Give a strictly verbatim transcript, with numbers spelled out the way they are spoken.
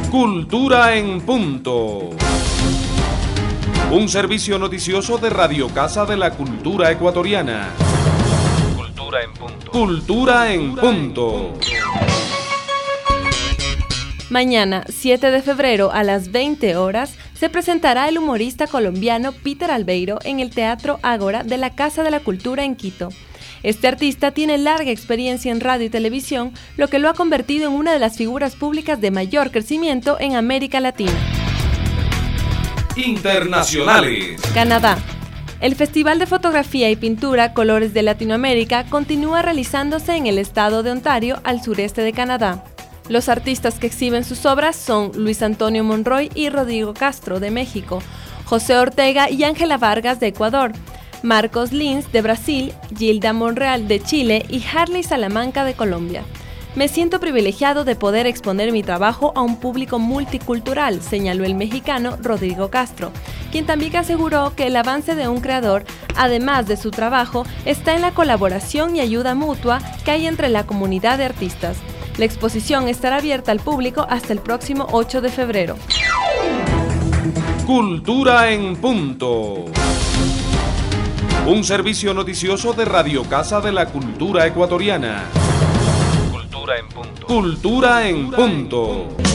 Cultura en punto. Un servicio noticioso de Radio Casa de la Cultura Ecuatoriana. Cultura en punto. Cultura en punto. Mañana, siete de febrero, a las veinte horas, se presentará el humorista colombiano Peter Albeiro en el Teatro Ágora de la Casa de la Cultura en Quito. Este artista tiene larga experiencia en radio y televisión, lo que lo ha convertido en una de las figuras públicas de mayor crecimiento en América Latina. Internacionales. Canadá. El Festival de Fotografía y Pintura Colores de Latinoamérica continúa realizándose en el estado de Ontario, al sureste de Canadá. Los artistas que exhiben sus obras son Luis Antonio Monroy y Rodrigo Castro, de México, José Ortega y Ángela Vargas, de Ecuador, Marcos Lins, de Brasil, Gilda Monreal, de Chile y Harley Salamanca, de Colombia. Me siento privilegiado de poder exponer mi trabajo a un público multicultural, señaló el mexicano Rodrigo Castro, quien también aseguró que el avance de un creador, además de su trabajo, está en la colaboración y ayuda mutua que hay entre la comunidad de artistas. La exposición estará abierta al público hasta el próximo ocho de febrero. Cultura en punto. Un servicio noticioso de Radio Casa de la Cultura Ecuatoriana. Cultura en punto. Cultura en punto.